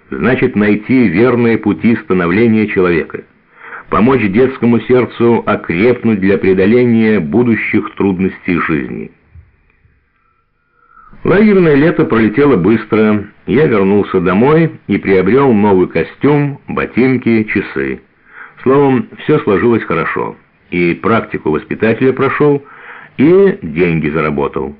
значит найти верные пути становления человека, помочь детскому сердцу окрепнуть для преодоления будущих трудностей жизни. Лагерное лето пролетело быстро. Я вернулся домой и приобрел новый костюм, ботинки, часы. Словом, все сложилось хорошо. И практику воспитателя прошел, и деньги заработал.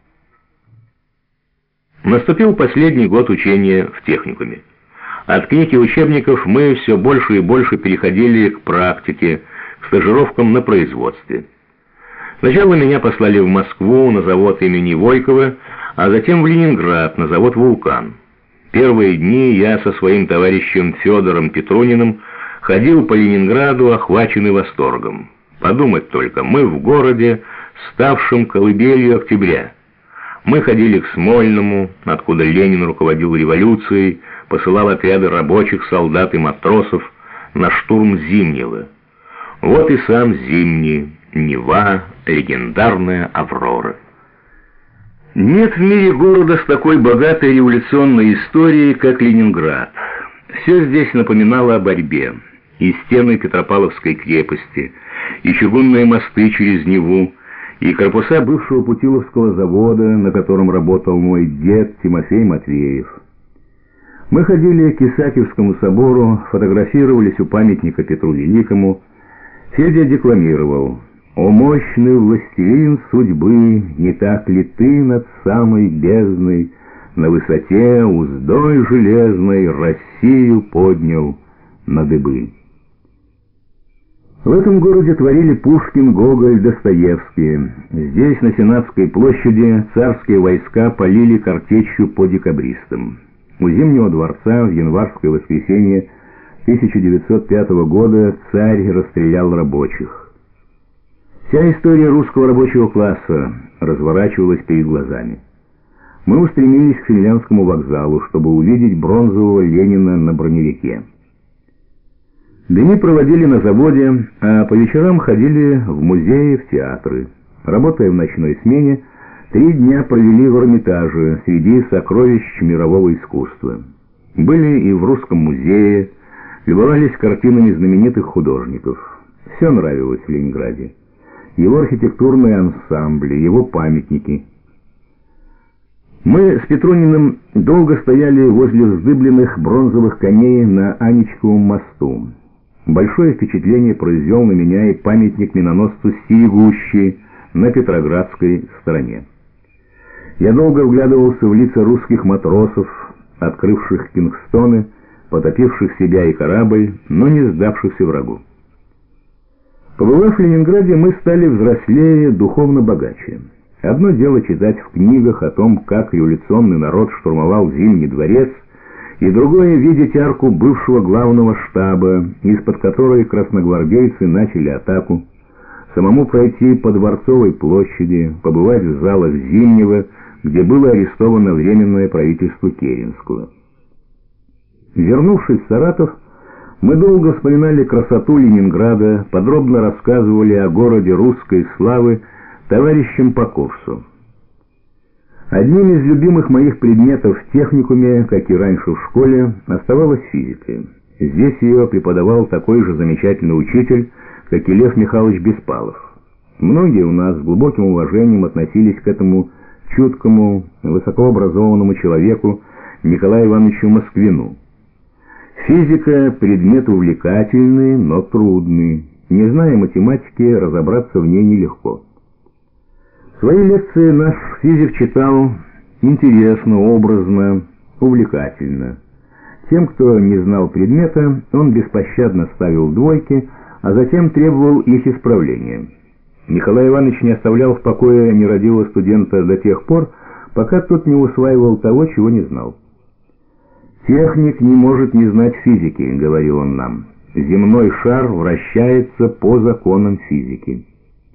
Наступил последний год учения в техникуме. От книг и учебников мы все больше и больше переходили к практике, к стажировкам на производстве. Сначала меня послали в Москву на завод имени Войкова, а затем в Ленинград на завод «Вулкан». Первые дни я со своим товарищем Федором Петруниным ходил по Ленинграду, охваченный восторгом. Подумать только, мы в городе, ставшем колыбелью октября. Мы ходили к Смольному, откуда Ленин руководил революцией, посылал отряды рабочих, солдат и матросов на штурм Зимнего. Вот и сам Зимний, Нева, легендарная Аврора. Нет в мире города с такой богатой революционной историей, как Ленинград. Все здесь напоминало о борьбе. И стены Петропавловской крепости, и чугунные мосты через Неву, и корпуса бывшего Путиловского завода, на котором работал мой дед Тимофей Матвеев. Мы ходили к Исаакиевскому собору, фотографировались у памятника Петру Великому. Федя декламировал: «О мощный властелин судьбы, не так ли ты над самой бездной, на высоте уздой железной Россию поднял на дыбы». В этом городе творили Пушкин, Гоголь, Достоевский. Здесь, на Сенатской площади, царские войска полили картечью по декабристам. У Зимнего дворца в январское воскресенье 1905 года царь расстрелял рабочих. Вся история русского рабочего класса разворачивалась перед глазами. Мы устремились к Финляндскому вокзалу, чтобы увидеть бронзового Ленина на броневике. Дни проводили на заводе, а по вечерам ходили в музеи, в театры. Работая в ночной смене, 3 дня провели в Эрмитаже среди сокровищ мирового искусства. Были и в Русском музее, любовались картинами знаменитых художников. Все нравилось в Ленинграде. Его архитектурные ансамбли, его памятники. Мы с Петруниным долго стояли возле вздыбленных бронзовых коней на Анечковом мосту. Большое впечатление произвел на меня и памятник миноносцу «Стерегущий» на Петроградской стороне. Я долго вглядывался в лица русских матросов, открывших Кингстоны, потопивших себя и корабль, но не сдавшихся врагу. Побывав в Ленинграде, мы стали взрослее, духовно богаче. Одно дело читать в книгах о том, как революционный народ штурмовал Зимний дворец, и другое — видеть арку бывшего главного штаба, из-под которой красногвардейцы начали атаку, самому пройти по Дворцовой площади, побывать в залах Зимнего, где было арестовано Временное правительство Керенского. Вернувшись в Саратов, мы долго вспоминали красоту Ленинграда, подробно рассказывали о городе русской славы товарищам по курсу. Одним из любимых моих предметов в техникуме, как и раньше в школе, оставалась физика. Здесь ее преподавал такой же замечательный учитель, как и Лев Михайлович Беспалов. Многие у нас с глубоким уважением относились к этому чуткому, высокообразованному человеку Николаю Ивановичу Москвину. Физика — предмет увлекательный, но трудный. Не зная математики, разобраться в ней нелегко. Свои лекции наш физик читал интересно, образно, увлекательно. Тем, кто не знал предмета, он беспощадно ставил двойки, а затем требовал их исправления. Николай Иванович не оставлял в покое нерадивого студента до тех пор, пока тот не усваивал того, чего не знал. «Техник не может не знать физики», — говорил он нам. «Земной шар вращается по законам физики».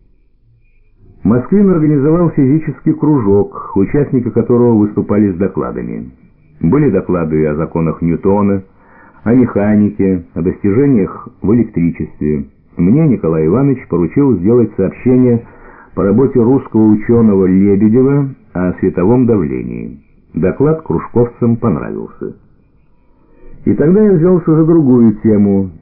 Москвин организовал физический кружок, участники которого выступали с докладами. Были доклады о законах Ньютона, о механике, о достижениях в электричестве. Мне Николай Иванович поручил сделать сообщение по работе русского ученого Лебедева о световом давлении. Доклад кружковцам понравился. И тогда я взялся за другую тему.